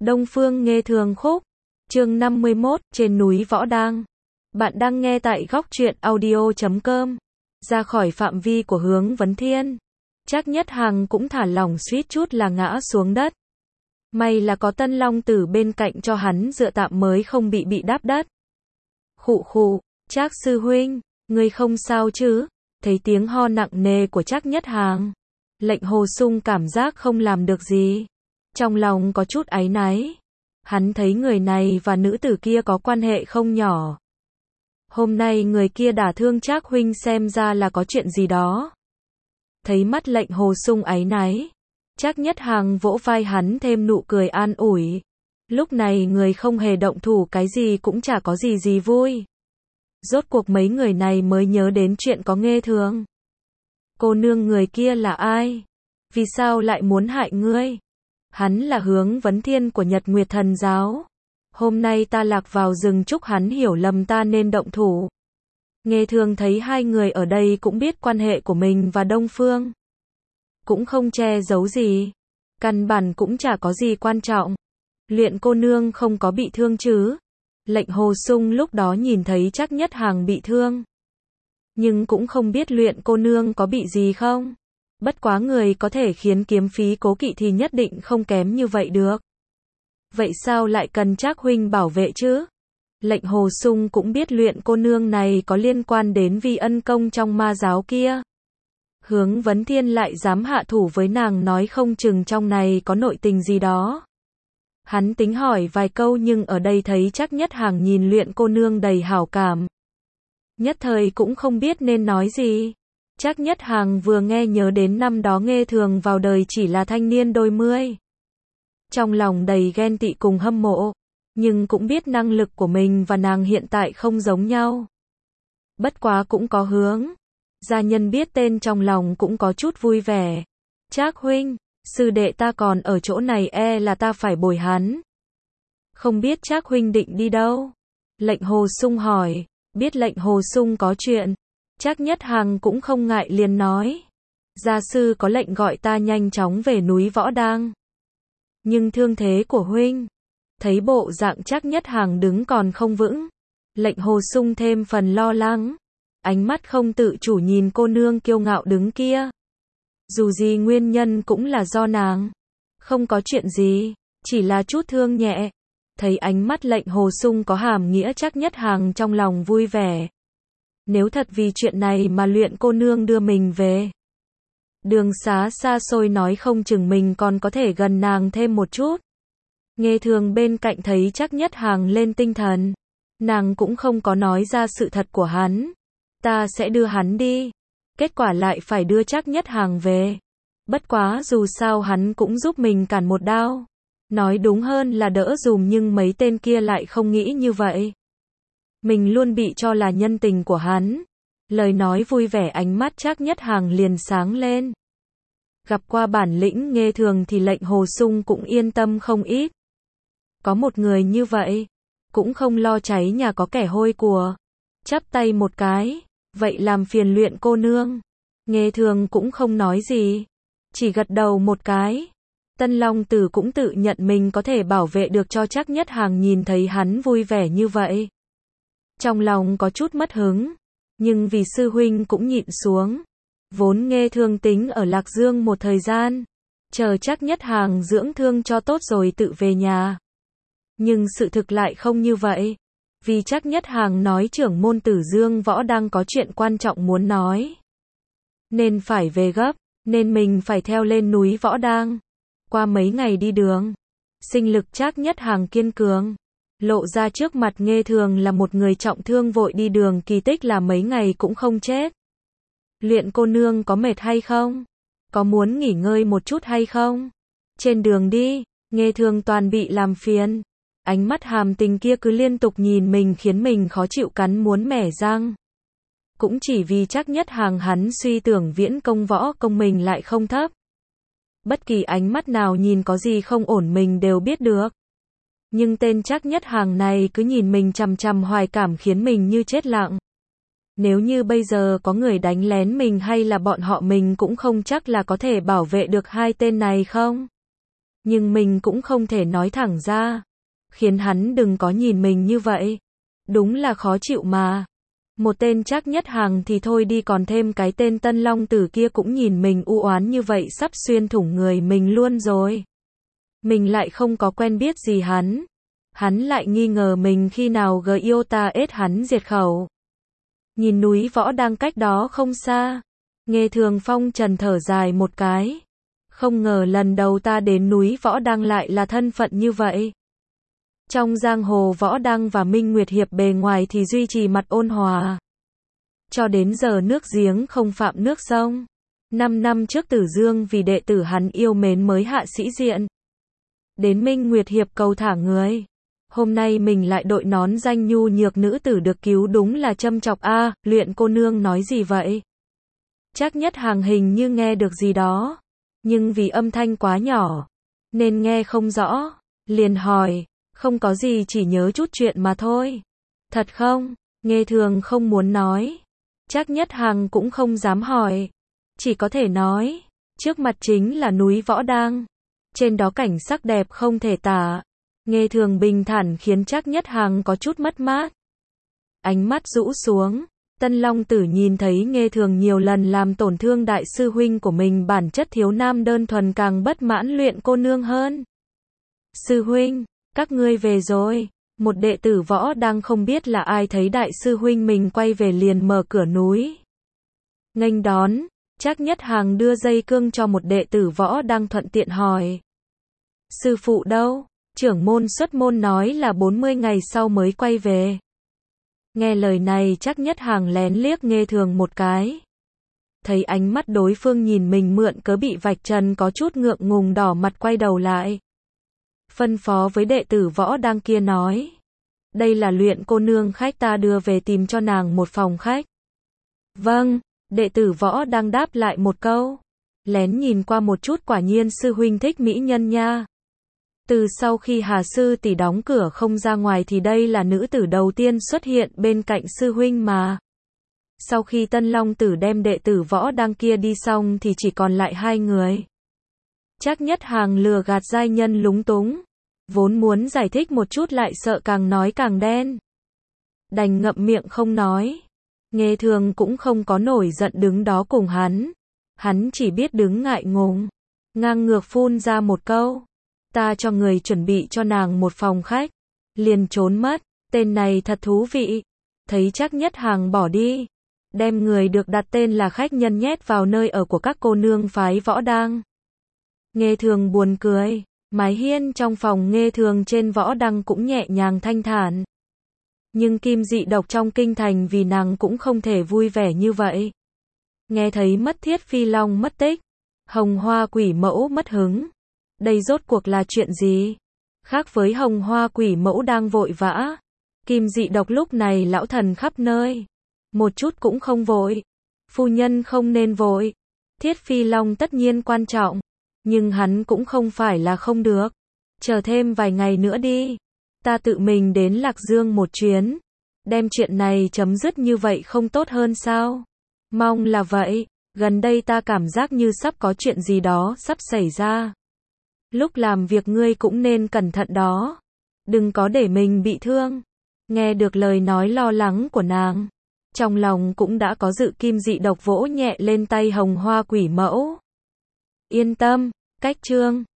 Đông Phương Nghê Thường Khúc, chương 51, trên núi Võ Đang. Bạn đang nghe tại góc truyện audio.com. Ra khỏi phạm vi của Hướng Vấn Thiên, Trác Nhất Hằng cũng thả lỏng suýt chút là ngã xuống đất. May là có Tân Long Tử bên cạnh cho hắn dựa tạm mới không bị đáp đất. Khụ khụ, Trác sư huynh, ngươi không sao chứ? Thấy tiếng ho nặng nề của Trác Nhất Hằng, Lệnh Hồ Sung cảm giác không làm được gì. Trong lòng có chút áy náy. Hắn thấy người này và nữ tử kia có quan hệ không nhỏ. Hôm nay người kia đả thương Trác huynh xem ra là có chuyện gì đó. Thấy mắt Lệnh Hồ Sung áy náy, Trác Nhất Hằng vỗ vai hắn thêm nụ cười an ủi. Lúc này người không hề động thủ cái gì cũng chả có gì vui. Rốt cuộc mấy người này mới nhớ đến chuyện có Nghê Thường. Cô nương người kia là ai? Vì sao lại muốn hại ngươi? Hắn là Hướng Vấn Thiên của Nhật Nguyệt Thần Giáo. Hôm nay ta lạc vào rừng trúc hắn hiểu lầm ta nên động thủ. Nghê Thường thấy hai người ở đây cũng biết quan hệ của mình và Đông Phương. Cũng không che giấu gì. Căn bản cũng chả có gì quan trọng. Luyện cô nương không có bị thương chứ? Lệnh Hồ Sung lúc đó nhìn thấy Trác Nhất Hằng bị thương. Nhưng cũng không biết Luyện cô nương có bị gì không? Bất quá người có thể khiến kiếm phí cố kỵ thì nhất định không kém như vậy được. Vậy sao lại cần Trác huynh bảo vệ chứ? Lệnh Hồ Sung cũng biết Luyện cô nương này có liên quan đến vi ân công trong ma giáo kia. Hướng Vấn Thiên lại dám hạ thủ với nàng nói không chừng trong này có nội tình gì đó. Hắn tính hỏi vài câu nhưng ở đây thấy Trác Nhất Hằng nhìn Luyện cô nương đầy hảo cảm. Nhất thời cũng không biết nên nói gì. Trác Nhất Hằng vừa nghe nhớ đến năm đó Nghê Thường vào đời chỉ là thanh niên đôi mươi. Trong lòng đầy ghen tị cùng hâm mộ, nhưng cũng biết năng lực của mình và nàng hiện tại không giống nhau. Bất quá cũng có hướng. Gia nhân biết tên trong lòng cũng có chút vui vẻ. Trác huynh, sư đệ ta còn ở chỗ này là ta phải bồi hắn. Không biết Trác huynh định đi đâu? Lệnh Hồ Sung hỏi. Biết Lệnh Hồ Sung có chuyện, Trác Nhất Hằng cũng không ngại liền nói. Gia sư có lệnh gọi ta nhanh chóng về núi Võ Đang. Nhưng thương thế của huynh. Thấy bộ dạng Trác Nhất Hằng đứng còn không vững, Lệnh Hồ Sung thêm phần lo lắng. Ánh mắt không tự chủ nhìn cô nương kiêu ngạo đứng kia. Dù gì nguyên nhân cũng là do nàng. Không có chuyện gì, chỉ là chút thương nhẹ. Thấy ánh mắt Lệnh Hồ Sung có hàm nghĩa Trác Nhất Hằng trong lòng vui vẻ. Nếu thật vì chuyện này mà Luyện cô nương đưa mình về. Đường xá xa xôi nói không chừng mình còn có thể gần nàng thêm một chút. Nghê Thường bên cạnh thấy Trác Nhất Hằng lên tinh thần. Nàng cũng không có nói ra sự thật của hắn. Ta sẽ đưa hắn đi. Kết quả lại phải đưa Trác Nhất Hằng về. Bất quá dù sao hắn cũng giúp mình cản một đao. Nói đúng hơn là đỡ dùm nhưng mấy tên kia lại không nghĩ như vậy. Mình luôn bị cho là nhân tình của hắn. Lời nói vui vẻ ánh mắt Trác Nhất Hằng liền sáng lên. Gặp qua bản lĩnh Nghê Thường thì Lệnh Hồ Sung cũng yên tâm không ít. Có một người như vậy, cũng không lo cháy nhà có kẻ hôi của. Chắp tay một cái, vậy làm phiền Luyện cô nương. Nghê Thường cũng không nói gì, chỉ gật đầu một cái. Tân Long Tử cũng tự nhận mình có thể bảo vệ được cho Trác Nhất Hằng nhìn thấy hắn vui vẻ như vậy. Trong lòng có chút mất hứng, nhưng vì sư huynh cũng nhịn xuống. Vốn Nghê Thường tính ở Lạc Dương một thời gian, chờ Trác Nhất Hằng dưỡng thương cho tốt rồi tự về nhà. Nhưng sự thực lại không như vậy. Vì Trác Nhất Hằng nói trưởng môn Tử Dương Võ đang có chuyện quan trọng muốn nói. Nên phải về gấp, nên mình phải theo lên núi Võ Đang. Qua mấy ngày đi đường, sinh lực Trác Nhất Hằng kiên cường. Lộ ra trước mặt Nghê Thường là một người trọng thương vội đi đường kỳ tích là mấy ngày cũng không chết. Luyện cô nương có mệt hay không? Có muốn nghỉ ngơi một chút hay không? Trên đường đi, Nghê Thường toàn bị làm phiền. Ánh mắt hàm tình kia cứ liên tục nhìn mình khiến mình khó chịu cắn muốn mẻ răng. Cũng chỉ vì Trác Nhất Hằng hắn suy tưởng viễn công võ công mình lại không thấp. Bất kỳ ánh mắt nào nhìn có gì không ổn mình đều biết được. Nhưng tên Trác Nhất Hằng này cứ nhìn mình chằm chằm hoài cảm khiến mình như chết lặng. Nếu như bây giờ có người đánh lén mình hay là bọn họ mình cũng không chắc là có thể bảo vệ được hai tên này không? Nhưng mình cũng không thể nói thẳng ra. Khiến hắn đừng có nhìn mình như vậy. Đúng là khó chịu mà. Một tên Trác Nhất Hằng thì thôi đi, còn thêm cái tên Tân Long Tử kia cũng nhìn mình u oán như vậy, sắp xuyên thủng người mình luôn rồi. Mình lại không có quen biết gì hắn. Hắn lại nghi ngờ mình khi nào Giota ết hắn diệt khẩu. Nhìn núi Võ Đang cách đó không xa. Nghe Thường Phong Trần thở dài một cái. Không ngờ lần đầu ta đến núi Võ Đang lại là thân phận như vậy. Trong giang hồ Võ Đăng và Minh Nguyệt Hiệp bề ngoài thì duy trì mặt ôn hòa. Cho đến giờ nước giếng không phạm nước sông. 5 năm trước Tử Dương vì đệ tử hắn yêu mến mới hạ sĩ diện. Đến Minh Nguyệt Hiệp cầu thả người. Hôm nay mình lại đội nón danh nhu nhược nữ tử được cứu, đúng là châm chọc a. Luyện cô nương nói gì vậy? Trác Nhất Hằng hình như nghe được gì đó. Nhưng vì âm thanh quá nhỏ. Nên nghe không rõ. Liền hỏi. Không có gì, chỉ nhớ chút chuyện mà thôi. Thật không? Nghe Thường không muốn nói. Trác Nhất Hằng cũng không dám hỏi. Chỉ có thể nói. Trước mặt chính là núi Võ Đang. Trên đó cảnh sắc đẹp không thể tả. Nghe Thường bình thản khiến Trác Nhất Hằng có chút mất mát. Ánh mắt rũ xuống. Tân Long Tử nhìn thấy Nghe Thường nhiều lần làm tổn thương đại sư huynh của mình, bản chất thiếu nam đơn thuần, càng bất mãn Luyện cô nương hơn. Sư huynh, các ngươi về rồi. Một đệ tử Võ Đang không biết là ai thấy đại sư huynh mình quay về liền mở cửa núi nghênh đón. Trác Nhất Hằng đưa dây cương cho một đệ tử Võ Đang, thuận tiện hỏi. Sư phụ đâu? Trưởng môn xuất môn nói là 40 ngày sau mới quay về. Nghe lời này Trác Nhất Hằng lén liếc Nghe Thường một cái. Thấy ánh mắt đối phương nhìn mình mượn cớ bị vạch trần, có chút ngượng ngùng đỏ mặt quay đầu lại. Phân phó với đệ tử Võ Đang kia nói. Đây là Luyện cô nương khách, ta đưa về tìm cho nàng một phòng khách. Vâng, đệ tử Võ Đang đáp lại một câu. Lén nhìn qua một chút, quả nhiên sư huynh thích mỹ nhân nha. Từ sau khi Hà sư tỷ đóng cửa không ra ngoài thì đây là nữ tử đầu tiên xuất hiện bên cạnh sư huynh mà. Sau khi Tân Long Tử đem đệ tử Võ Đang kia đi xong thì chỉ còn lại hai người. Trác Nhất Hằng lừa gạt giai nhân lúng túng. Vốn muốn giải thích một chút lại sợ càng nói càng đen. Đành ngậm miệng không nói. Nghe Thường cũng không có nổi giận đứng đó cùng hắn. Hắn chỉ biết đứng ngại ngùng. Ngang ngược phun ra một câu. Ta cho người chuẩn bị cho nàng một phòng khách. Liền trốn mất. Tên này thật thú vị. Thấy Trác Nhất Hằng bỏ đi. Đem người được đặt tên là khách nhân nhét vào nơi ở của các cô nương phái Võ Đang. Nghe Thường buồn cười. Mái hiên trong phòng Nghe Thường trên Võ Đăng cũng nhẹ nhàng thanh thản. Nhưng Kim Dị Độc trong kinh thành vì nàng cũng không thể vui vẻ như vậy. Nghe thấy mất Thiết Phi Long mất tích. Hồng Hoa Quỷ Mẫu mất hứng. Đây rốt cuộc là chuyện gì? Khác với Hồng Hoa Quỷ Mẫu đang vội vã. Kim Dị Độc lúc này lão thần khắp nơi. Một chút cũng không vội. Phu nhân không nên vội. Thiết Phi Long tất nhiên quan trọng. Nhưng hắn cũng không phải là không được. Chờ thêm vài ngày nữa đi. Ta tự mình đến Lạc Dương một chuyến. Đem chuyện này chấm dứt như vậy không tốt hơn sao? Mong là vậy. Gần đây ta cảm giác như sắp có chuyện gì đó sắp xảy ra. Lúc làm việc ngươi cũng nên cẩn thận đó. Đừng có để mình bị thương. Nghe được lời nói lo lắng của nàng. Trong lòng cũng đã có dự, Kim Dị Độc vỗ nhẹ lên tay Hồng Hoa Quỷ Mẫu. Yên tâm, cách chương